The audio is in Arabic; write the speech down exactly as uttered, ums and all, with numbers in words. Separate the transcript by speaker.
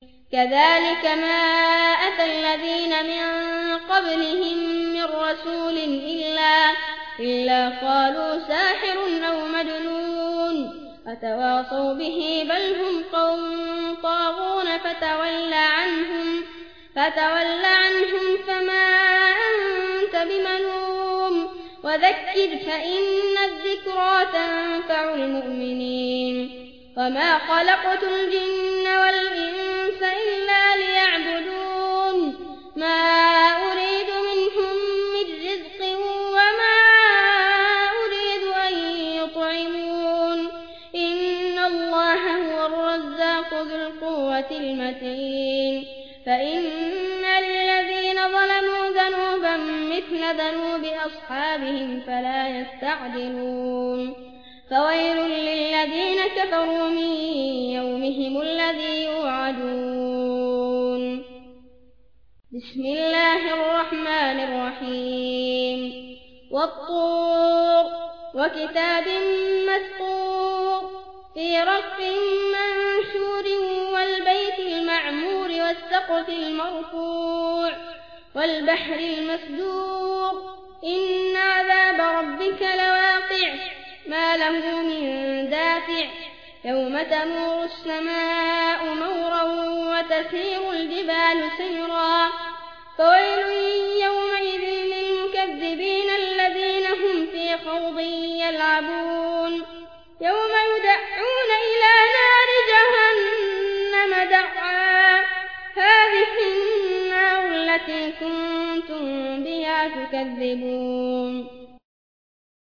Speaker 1: كذلك ما أتى الذين من قبلهم من رسول إلا, إلا قالوا ساحر أو مجنون أتواصوا به بل هم قوم طاغون فتول عنهم, فتول عنهم فما أنت بملوم وذكر فإن الذكرى تنفع المؤمنين وما خلقت الجن والإنس إلا ليعبدون ما أريد منهم من رزق وما أريد أن يطعمون إن الله هو الرزاق ذو القوة المتين فإن للذين ظلموا ذنوبا مثل ذنوب أصحابهم فلا يستعجلون فويل للذين كفروا من يومهم الذي يوعدون بسم الله الرحمن الرحيم والطور وكتاب مسطور في رق منشور والبيت المعمور والسقف المرفوع والبحر المسجور إن عذاب ربك لواقع ما له من دافع يوم تمور السماء مورا وتسير الجبال سيرا فويل يومئذ للمكذبين الذين هم في خوض يلعبون يوم يدعون إلى نار جهنم دعا هذه النار التي كنتم بها تكذبون